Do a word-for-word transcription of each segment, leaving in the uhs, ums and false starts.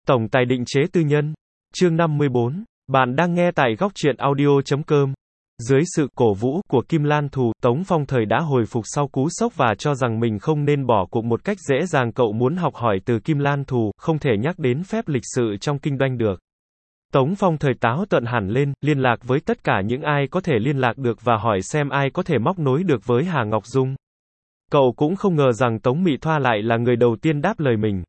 Tổng tài định chế tư nhân. Chương năm mươi bốn. Bạn đang nghe tại góc truyện audio chấm com. Dưới sự cổ vũ của Kim Lan Thù, Tống Phong Thời đã hồi phục sau cú sốc và cho rằng mình không nên bỏ cuộc một cách dễ dàng. Cậu muốn học hỏi từ Kim Lan Thù, không thể nhắc đến phép lịch sự trong kinh doanh được. Tống Phong Thời táo tợn hẳn lên, liên lạc với tất cả những ai có thể liên lạc được và hỏi xem ai có thể móc nối được với Hà Ngọc Dung. Cậu cũng không ngờ rằng Tống Mị Thoa lại là người đầu tiên đáp lời mình.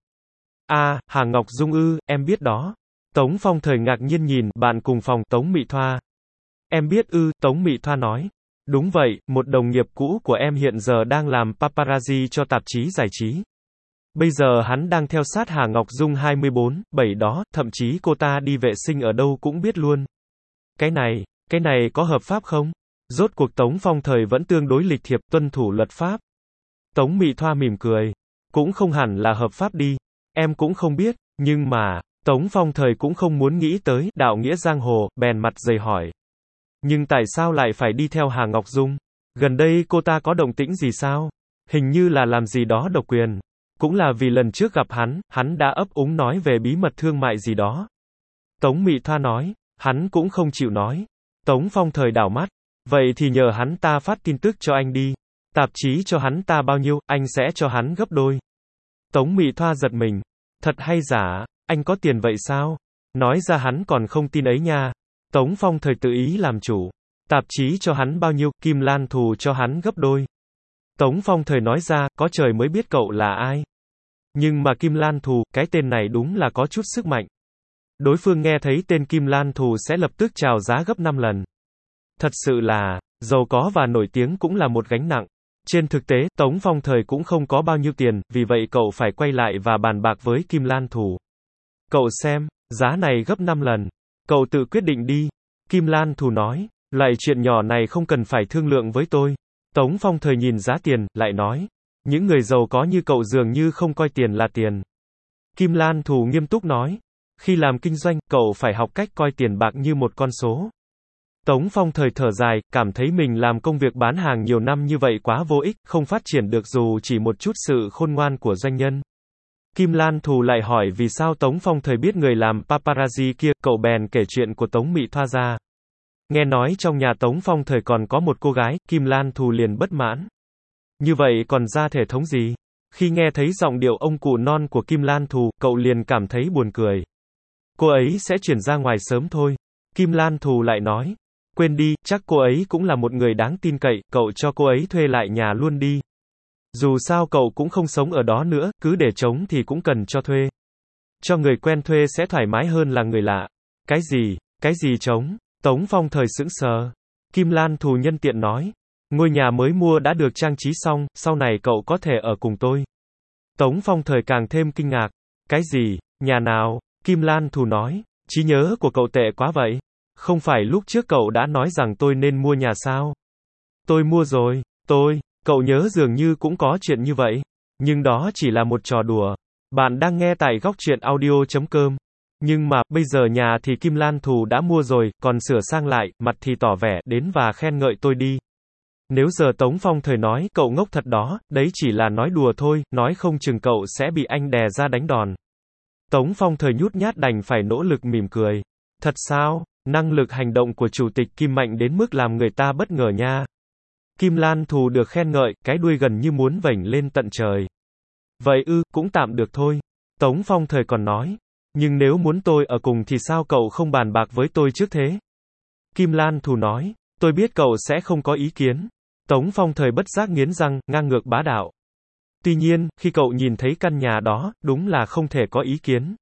À, Hà Ngọc Dung ư, em biết đó. Tống Phong Thời ngạc nhiên nhìn, bạn cùng phòng, Tống Mị Thoa. Em biết ư, Tống Mị Thoa nói. Đúng vậy, một đồng nghiệp cũ của em hiện giờ đang làm paparazzi cho tạp chí giải trí. Bây giờ hắn đang theo sát Hà Ngọc Dung hai mươi bốn, bảy đó, thậm chí cô ta đi vệ sinh ở đâu cũng biết luôn. Cái này, cái này có hợp pháp không? Rốt cuộc Tống Phong Thời vẫn tương đối lịch thiệp, tuân thủ luật pháp. Tống Mị Thoa mỉm cười. Cũng không hẳn là hợp pháp đi. Em cũng không biết, nhưng mà, Tống Phong Thời cũng không muốn nghĩ tới đạo nghĩa giang hồ, bèn mặt dày hỏi. Nhưng tại sao lại phải đi theo Hà Ngọc Dung? Gần đây cô ta có động tĩnh gì sao? Hình như là làm gì đó độc quyền. Cũng là vì lần trước gặp hắn, hắn đã ấp úng nói về bí mật thương mại gì đó. Tống Mị Thoa nói, hắn cũng không chịu nói. Tống Phong Thời đảo mắt. Vậy thì nhờ hắn ta phát tin tức cho anh đi. Tạp chí cho hắn ta bao nhiêu, anh sẽ cho hắn gấp đôi. Tống Mị Thoa giật mình. Thật hay giả, anh có tiền vậy sao? Nói ra hắn còn không tin ấy nha. Tống Phong Thời tự ý làm chủ. Tạp chí cho hắn bao nhiêu, Kim Lan Thù cho hắn gấp đôi. Tống Phong Thời nói ra, có trời mới biết cậu là ai. Nhưng mà Kim Lan Thù, cái tên này đúng là có chút sức mạnh. Đối phương nghe thấy tên Kim Lan Thù sẽ lập tức chào giá gấp năm lần. Thật sự là, giàu có và nổi tiếng cũng là một gánh nặng. Trên thực tế, Tống Phong Thời cũng không có bao nhiêu tiền, vì vậy cậu phải quay lại và bàn bạc với Kim Lan Thù. Cậu xem, giá này gấp năm lần. Cậu tự quyết định đi. Kim Lan Thù nói, loại chuyện nhỏ này không cần phải thương lượng với tôi. Tống Phong Thời nhìn giá tiền, lại nói, những người giàu có như cậu dường như không coi tiền là tiền. Kim Lan Thù nghiêm túc nói, khi làm kinh doanh, cậu phải học cách coi tiền bạc như một con số. Tống Phong Thời thở dài, cảm thấy mình làm công việc bán hàng nhiều năm như vậy quá vô ích, không phát triển được dù chỉ một chút sự khôn ngoan của doanh nhân. Kim Lan Thù lại hỏi vì sao Tống Phong Thời biết người làm paparazzi kia, cậu bèn kể chuyện của Tống Mị Thoa ra. Nghe nói trong nhà Tống Phong Thời còn có một cô gái, Kim Lan Thù liền bất mãn. Như vậy còn ra thể thống gì? Khi nghe thấy giọng điệu ông cụ non của Kim Lan Thù, cậu liền cảm thấy buồn cười. Cô ấy sẽ chuyển ra ngoài sớm thôi. Kim Lan Thù lại nói. Quên đi, chắc cô ấy cũng là một người đáng tin cậy, cậu cho cô ấy thuê lại nhà luôn đi. Dù sao cậu cũng không sống ở đó nữa, cứ để trống thì cũng cần cho thuê. Cho người quen thuê sẽ thoải mái hơn là người lạ. Cái gì, cái gì trống? Tống Phong Thời sững sờ. Kim Lan Thù nhân tiện nói. Ngôi nhà mới mua đã được trang trí xong, sau này cậu có thể ở cùng tôi. Tống Phong Thời càng thêm kinh ngạc. Cái gì, nhà nào? Kim Lan Thù nói. Trí nhớ của cậu tệ quá vậy. Không phải lúc trước cậu đã nói rằng tôi nên mua nhà sao? Tôi mua rồi, tôi, cậu nhớ dường như cũng có chuyện như vậy. Nhưng đó chỉ là một trò đùa. Bạn đang nghe tại góc truyện audio chấm com. Nhưng mà, bây giờ nhà thì Kim Lan Thù đã mua rồi, còn sửa sang lại, mặt thì tỏ vẻ, đến và khen ngợi tôi đi. Nếu giờ Tống Phong Thời nói, cậu ngốc thật đó, đấy chỉ là nói đùa thôi, nói không chừng cậu sẽ bị anh đè ra đánh đòn. Tống Phong Thời nhút nhát đành phải nỗ lực mỉm cười. Thật sao? Năng lực hành động của Chủ tịch Kim mạnh đến mức làm người ta bất ngờ nha. Kim Lan Thù được khen ngợi, cái đuôi gần như muốn vểnh lên tận trời. Vậy ư, cũng tạm được thôi. Tống Phong Thời còn nói. Nhưng nếu muốn tôi ở cùng thì sao cậu không bàn bạc với tôi trước thế? Kim Lan Thù nói. Tôi biết cậu sẽ không có ý kiến. Tống Phong Thời bất giác nghiến răng, ngang ngược bá đạo. Tuy nhiên, khi cậu nhìn thấy căn nhà đó, đúng là không thể có ý kiến.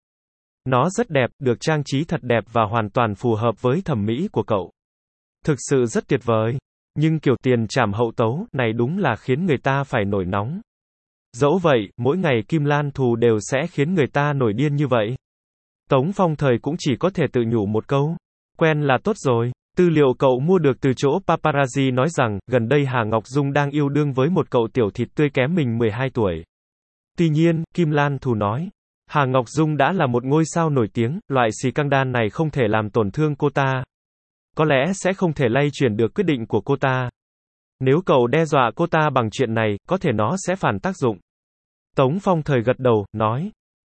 Nó rất đẹp, được trang trí thật đẹp và hoàn toàn phù hợp với thẩm mỹ của cậu. Thực sự rất tuyệt vời. Nhưng kiểu tiền trảm hậu tấu này đúng là khiến người ta phải nổi nóng. Dẫu vậy, mỗi ngày Kim Lan Thù đều sẽ khiến người ta nổi điên như vậy. Tống Phong Thời cũng chỉ có thể tự nhủ một câu. Quen là tốt rồi. Tư liệu cậu mua được từ chỗ paparazzi nói rằng, gần đây Hà Ngọc Dung đang yêu đương với một cậu tiểu thịt tươi kém mình mười hai tuổi. Tuy nhiên, Kim Lan Thù nói. Hà Ngọc Dung đã là một ngôi sao nổi tiếng, loại xì căng đan này không thể làm tổn thương cô ta. Có lẽ sẽ không thể lay chuyển được quyết định của cô ta. Nếu cậu đe dọa cô ta bằng chuyện này, có thể nó sẽ phản tác dụng. Tống Phong Thời gật đầu, nói.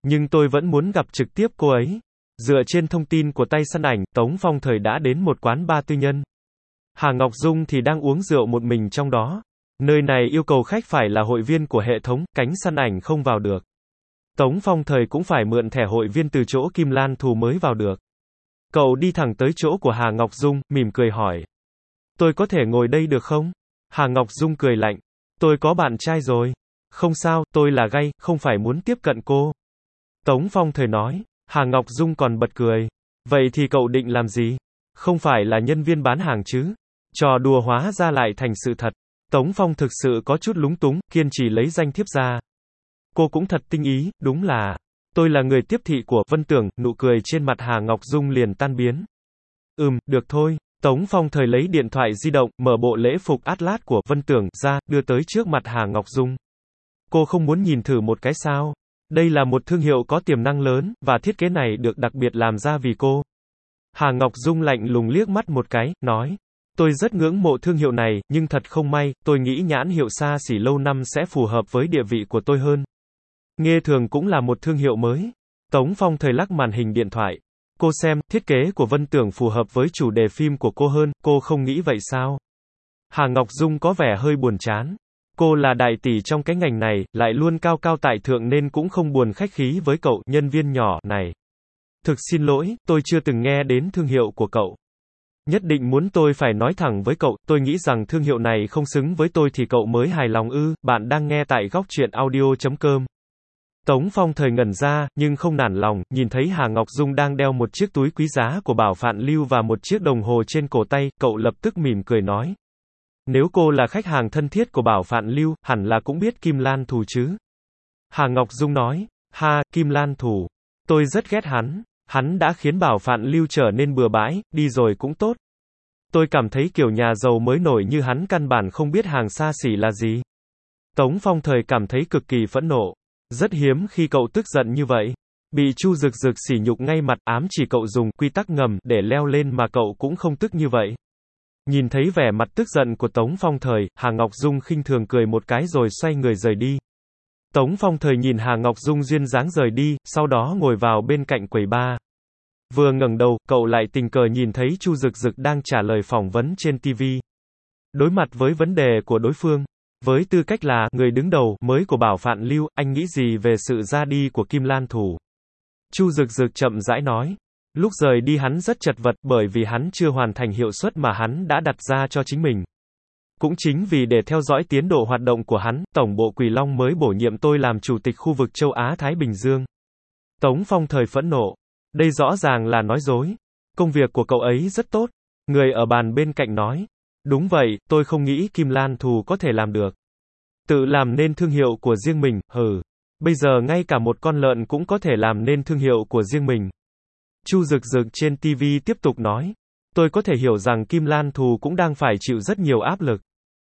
Nhưng tôi vẫn muốn gặp trực tiếp cô ấy. Dựa trên thông tin của tay săn ảnh, Tống Phong Thời đã đến một quán bar tư nhân. Hà Ngọc Dung thì đang uống rượu một mình trong đó. Nơi này yêu cầu khách phải là hội viên của hệ thống, cánh săn ảnh không vào được. Tống Phong Thời cũng phải mượn thẻ hội viên từ chỗ Kim Lan Thù mới vào được. Cậu đi thẳng tới chỗ của Hà Ngọc Dung, mỉm cười hỏi. Tôi có thể ngồi đây được không? Hà Ngọc Dung cười lạnh. Tôi có bạn trai rồi. Không sao, tôi là gay, không phải muốn tiếp cận cô. Tống Phong Thời nói. Hà Ngọc Dung còn bật cười. Vậy thì cậu định làm gì? Không phải là nhân viên bán hàng chứ? Trò đùa hóa ra lại thành sự thật. Tống Phong thực sự có chút lúng túng, kiên trì lấy danh thiếp ra. Cô cũng thật tinh ý, đúng là. Tôi là người tiếp thị của Vân Tưởng, nụ cười trên mặt Hà Ngọc Dung liền tan biến. Ừm, được thôi. Tống Phong Thời lấy điện thoại di động, mở bộ lễ phục Atlas của Vân Tưởng ra, đưa tới trước mặt Hà Ngọc Dung. Cô không muốn nhìn thử một cái sao? Đây là một thương hiệu có tiềm năng lớn, và thiết kế này được đặc biệt làm ra vì cô. Hà Ngọc Dung lạnh lùng liếc mắt một cái, nói. Tôi rất ngưỡng mộ thương hiệu này, nhưng thật không may, tôi nghĩ nhãn hiệu xa xỉ lâu năm sẽ phù hợp với địa vị của tôi hơn. Nghe thường cũng là một thương hiệu mới. Tống Phong Thời lắc màn hình điện thoại. Cô xem, thiết kế của Vân Tưởng phù hợp với chủ đề phim của cô hơn, cô không nghĩ vậy sao? Hà Ngọc Dung có vẻ hơi buồn chán. Cô là đại tỷ trong cái ngành này, lại luôn cao cao tại thượng nên cũng không buồn khách khí với cậu, nhân viên nhỏ này. Thực xin lỗi, tôi chưa từng nghe đến thương hiệu của cậu. Nhất định muốn tôi phải nói thẳng với cậu, tôi nghĩ rằng thương hiệu này không xứng với tôi thì cậu mới hài lòng ư, bạn đang nghe tại góc truyện audio chấm com. Tống Phong Thời ngẩn ra, nhưng không nản lòng, nhìn thấy Hà Ngọc Dung đang đeo một chiếc túi quý giá của Bảo Phạn Lưu và một chiếc đồng hồ trên cổ tay, cậu lập tức mỉm cười nói. Nếu cô là khách hàng thân thiết của Bảo Phạn Lưu, hẳn là cũng biết Kim Lan Thù chứ? Hà Ngọc Dung nói, ha, Kim Lan Thù. Tôi rất ghét hắn. Hắn đã khiến Bảo Phạn Lưu trở nên bừa bãi, đi rồi cũng tốt. Tôi cảm thấy kiểu nhà giàu mới nổi như hắn căn bản không biết hàng xa xỉ là gì. Tống Phong Thời cảm thấy cực kỳ phẫn nộ. Rất hiếm khi cậu tức giận như vậy. Bị Chu Dực Dực sỉ nhục ngay mặt, ám chỉ cậu dùng quy tắc ngầm để leo lên mà cậu cũng không tức như vậy. Nhìn thấy vẻ mặt tức giận của Tống Phong Thời, Hà Ngọc Dung khinh thường cười một cái rồi xoay người rời đi. Tống Phong Thời nhìn Hà Ngọc Dung duyên dáng rời đi, sau đó ngồi vào bên cạnh quầy bar. Vừa ngẩng đầu, cậu lại tình cờ nhìn thấy Chu Dực Dực đang trả lời phỏng vấn trên ti vi. Đối mặt với vấn đề của đối phương, với tư cách là người đứng đầu mới của Bảo Phạn Lưu, anh nghĩ gì về sự ra đi của Kim Lan Thù? Chu Dực Dực chậm rãi nói. Lúc rời đi hắn rất chật vật bởi vì hắn chưa hoàn thành hiệu suất mà hắn đã đặt ra cho chính mình. Cũng chính vì để theo dõi tiến độ hoạt động của hắn, Tổng bộ Quỷ Long mới bổ nhiệm tôi làm chủ tịch khu vực châu Á-Thái Bình Dương. Tống Phong Thời phẫn nộ. Đây rõ ràng là nói dối. Công việc của cậu ấy rất tốt. Người ở bàn bên cạnh nói. Đúng vậy, tôi không nghĩ Kim Lan Thù có thể làm được. Tự làm nên thương hiệu của riêng mình, hừ. Bây giờ ngay cả một con lợn cũng có thể làm nên thương hiệu của riêng mình. Chu Dực Dực trên ti vi tiếp tục nói. Tôi có thể hiểu rằng Kim Lan Thù cũng đang phải chịu rất nhiều áp lực.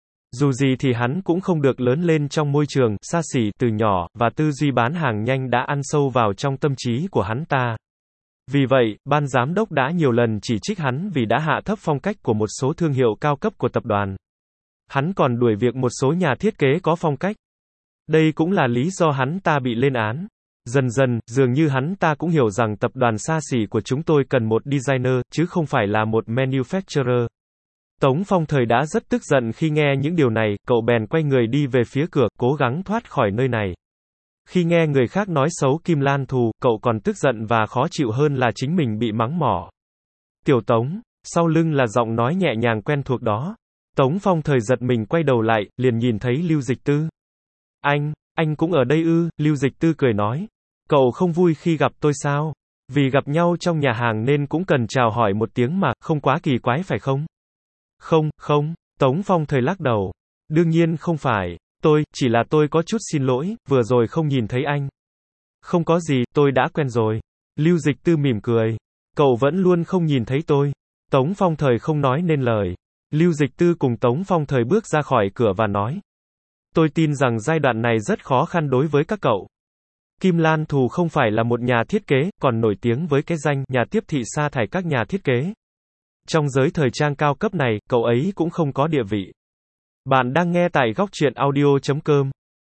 Dù gì thì hắn cũng không được lớn lên trong môi trường xa xỉ từ nhỏ, và tư duy bán hàng nhanh đã ăn sâu vào trong tâm trí của hắn ta. Vì vậy, ban giám đốc đã nhiều lần chỉ trích hắn vì đã hạ thấp phong cách của một số thương hiệu cao cấp của tập đoàn. Hắn còn đuổi việc một số nhà thiết kế có phong cách. Đây cũng là lý do hắn ta bị lên án. Dần dần, dường như hắn ta cũng hiểu rằng tập đoàn xa xỉ của chúng tôi cần một designer, chứ không phải là một manufacturer. Tống Phong Thời đã rất tức giận khi nghe những điều này, cậu bèn quay người đi về phía cửa, cố gắng thoát khỏi nơi này. Khi nghe người khác nói xấu Kim Lan Thù, cậu còn tức giận và khó chịu hơn là chính mình bị mắng mỏ. Tiểu Tống, sau lưng là giọng nói nhẹ nhàng quen thuộc đó. Tống Phong Thời giật mình quay đầu lại, liền nhìn thấy Lưu Dịch Tư. Anh, anh cũng ở đây ư? Lưu Dịch Tư cười nói. Cậu không vui khi gặp tôi sao? Vì gặp nhau trong nhà hàng nên cũng cần chào hỏi một tiếng mà, không quá kỳ quái phải không? Không, không, Tống Phong Thời lắc đầu. Đương nhiên không phải. Tôi, chỉ là tôi có chút xin lỗi, vừa rồi không nhìn thấy anh. Không có gì, tôi đã quen rồi. Lưu Dịch Tư mỉm cười. Cậu vẫn luôn không nhìn thấy tôi. Tống Phong Thời không nói nên lời. Lưu Dịch Tư cùng Tống Phong Thời bước ra khỏi cửa và nói. Tôi tin rằng giai đoạn này rất khó khăn đối với các cậu. Kim Lan Thù không phải là một nhà thiết kế, còn nổi tiếng với cái danh nhà tiếp thị sa thải các nhà thiết kế. Trong giới thời trang cao cấp này, cậu ấy cũng không có địa vị. Bạn đang nghe tại góc truyện audio chấm com.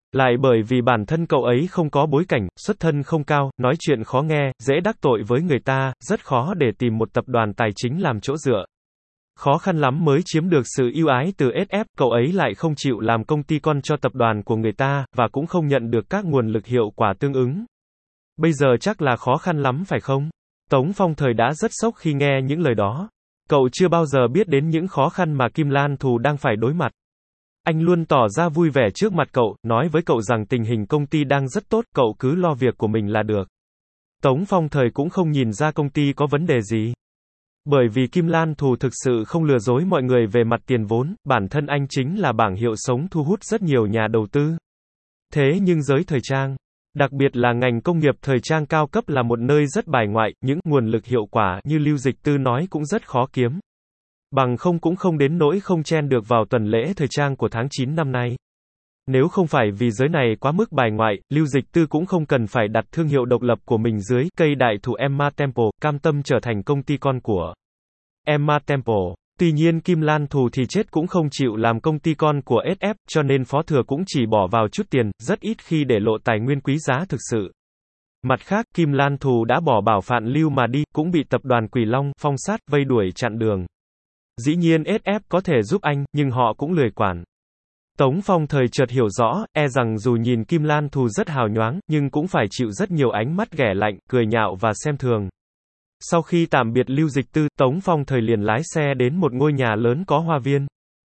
Lại bởi vì bản thân cậu ấy không có bối cảnh, xuất thân không cao, nói chuyện khó nghe, dễ đắc tội với người ta, rất khó để tìm một tập đoàn tài chính làm chỗ dựa. Khó khăn lắm mới chiếm được sự ưu ái từ ét ép, cậu ấy lại không chịu làm công ty con cho tập đoàn của người ta, và cũng không nhận được các nguồn lực hiệu quả tương ứng. Bây giờ chắc là khó khăn lắm phải không? Tống Phong Thời đã rất sốc khi nghe những lời đó. Cậu chưa bao giờ biết đến những khó khăn mà Kim Lan Thù đang phải đối mặt. Anh luôn tỏ ra vui vẻ trước mặt cậu, nói với cậu rằng tình hình công ty đang rất tốt, cậu cứ lo việc của mình là được. Tống Phong Thời cũng không nhìn ra công ty có vấn đề gì. Bởi vì Kim Lan Thù thực sự không lừa dối mọi người về mặt tiền vốn, bản thân anh chính là bảng hiệu sống thu hút rất nhiều nhà đầu tư. Thế nhưng giới thời trang, đặc biệt là ngành công nghiệp thời trang cao cấp là một nơi rất bài ngoại, những nguồn lực hiệu quả như Lưu Dịch Tư nói cũng rất khó kiếm. Bằng không cũng không đến nỗi không chen được vào tuần lễ thời trang của tháng chín năm nay. Nếu không phải vì giới này quá mức bài ngoại, Lưu Dịch Tư cũng không cần phải đặt thương hiệu độc lập của mình dưới cây đại thụ Emma Temple, cam tâm trở thành công ty con của Emma Temple. Tuy nhiên Kim Lan Thù thì chết cũng không chịu làm công ty con của ét ép, cho nên phó thừa cũng chỉ bỏ vào chút tiền, rất ít khi để lộ tài nguyên quý giá thực sự. Mặt khác, Kim Lan Thù đã bỏ bảo Phạn Lưu mà đi, cũng bị tập đoàn Quỷ Long, Phong Sát, vây đuổi chặn đường. Dĩ nhiên ét ép có thể giúp anh, nhưng họ cũng lười quản. Tống Phong Thời chợt hiểu rõ, e rằng dù nhìn Kim Lan Thù rất hào nhoáng, nhưng cũng phải chịu rất nhiều ánh mắt ghẻ lạnh, cười nhạo và xem thường. Sau khi tạm biệt Lưu Dịch Tư, Tống Phong Thời liền lái xe đến một ngôi nhà lớn có hoa viên.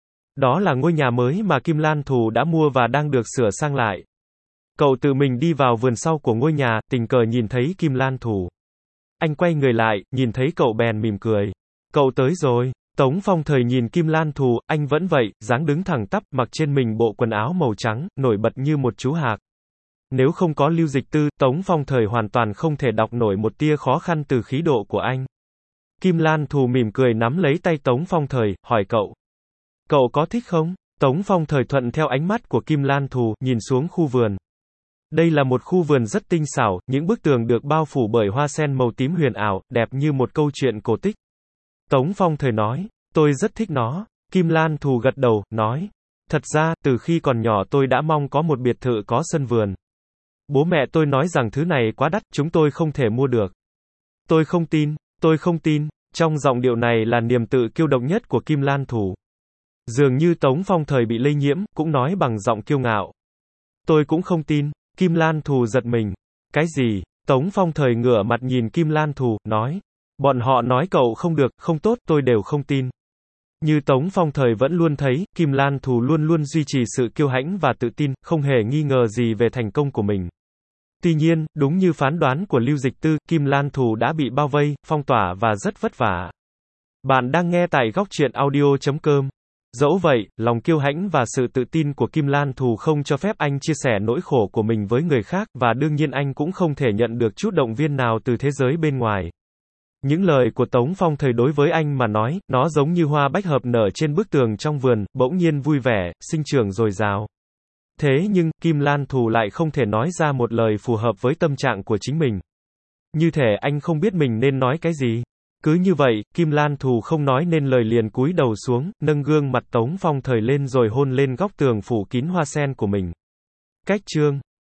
Đó là ngôi nhà mới mà Kim Lan Thù đã mua và đang được sửa sang lại. Cậu tự mình đi vào vườn sau của ngôi nhà, tình cờ nhìn thấy Kim Lan Thù. Anh quay người lại, nhìn thấy cậu bèn mỉm cười. Cậu tới rồi. Tống Phong Thời nhìn Kim Lan Thù, anh vẫn vậy, dáng đứng thẳng tắp, mặc trên mình bộ quần áo màu trắng, nổi bật như một chú hạc. Nếu không có Lưu Dịch Tư, Tống Phong Thời hoàn toàn không thể đọc nổi một tia khó khăn từ khí độ của anh. Kim Lan Thù mỉm cười nắm lấy tay Tống Phong Thời, hỏi cậu. Cậu có thích không? Tống Phong Thời thuận theo ánh mắt của Kim Lan Thù, nhìn xuống khu vườn. Đây là một khu vườn rất tinh xảo, những bức tường được bao phủ bởi hoa sen màu tím huyền ảo, đẹp như một câu chuyện cổ tích. Tống Phong Thời nói, tôi rất thích nó. Kim Lan Thù gật đầu, nói, thật ra, từ khi còn nhỏ tôi đã mong có một biệt thự có sân vườn. Bố mẹ tôi nói rằng thứ này quá đắt, chúng tôi không thể mua được. Tôi không tin, tôi không tin, trong giọng điệu này là niềm tự kiêu độc nhất của Kim Lan Thù. Dường như Tống Phong Thời bị lây nhiễm, cũng nói bằng giọng kiêu ngạo. Tôi cũng không tin, Kim Lan Thù giật mình. Cái gì? Tống Phong Thời ngửa mặt nhìn Kim Lan Thù, nói. Bọn họ nói cậu không được, không tốt, tôi đều không tin. Như Tống Phong Thời vẫn luôn thấy, Kim Lan Thù luôn luôn duy trì sự kiêu hãnh và tự tin, không hề nghi ngờ gì về thành công của mình. Tuy nhiên, đúng như phán đoán của Lưu Dịch Tư, Kim Lan Thù đã bị bao vây, phong tỏa và rất vất vả. Bạn đang nghe tại góc truyện audio chấm com. Dẫu vậy, lòng kiêu hãnh và sự tự tin của Kim Lan Thù không cho phép anh chia sẻ nỗi khổ của mình với người khác, và đương nhiên anh cũng không thể nhận được chút động viên nào từ thế giới bên ngoài. Những lời của Tống Phong Thời đối với anh mà nói, nó giống như hoa bách hợp nở trên bức tường trong vườn, bỗng nhiên vui vẻ, sinh trưởng dồi dào. Thế nhưng, Kim Lan Thù lại không thể nói ra một lời phù hợp với tâm trạng của chính mình. Như thể anh không biết mình nên nói cái gì. Cứ như vậy, Kim Lan Thù không nói nên lời liền cúi đầu xuống, nâng gương mặt Tống Phong Thời lên rồi hôn lên góc tường phủ kín hoa sen của mình. Cách chương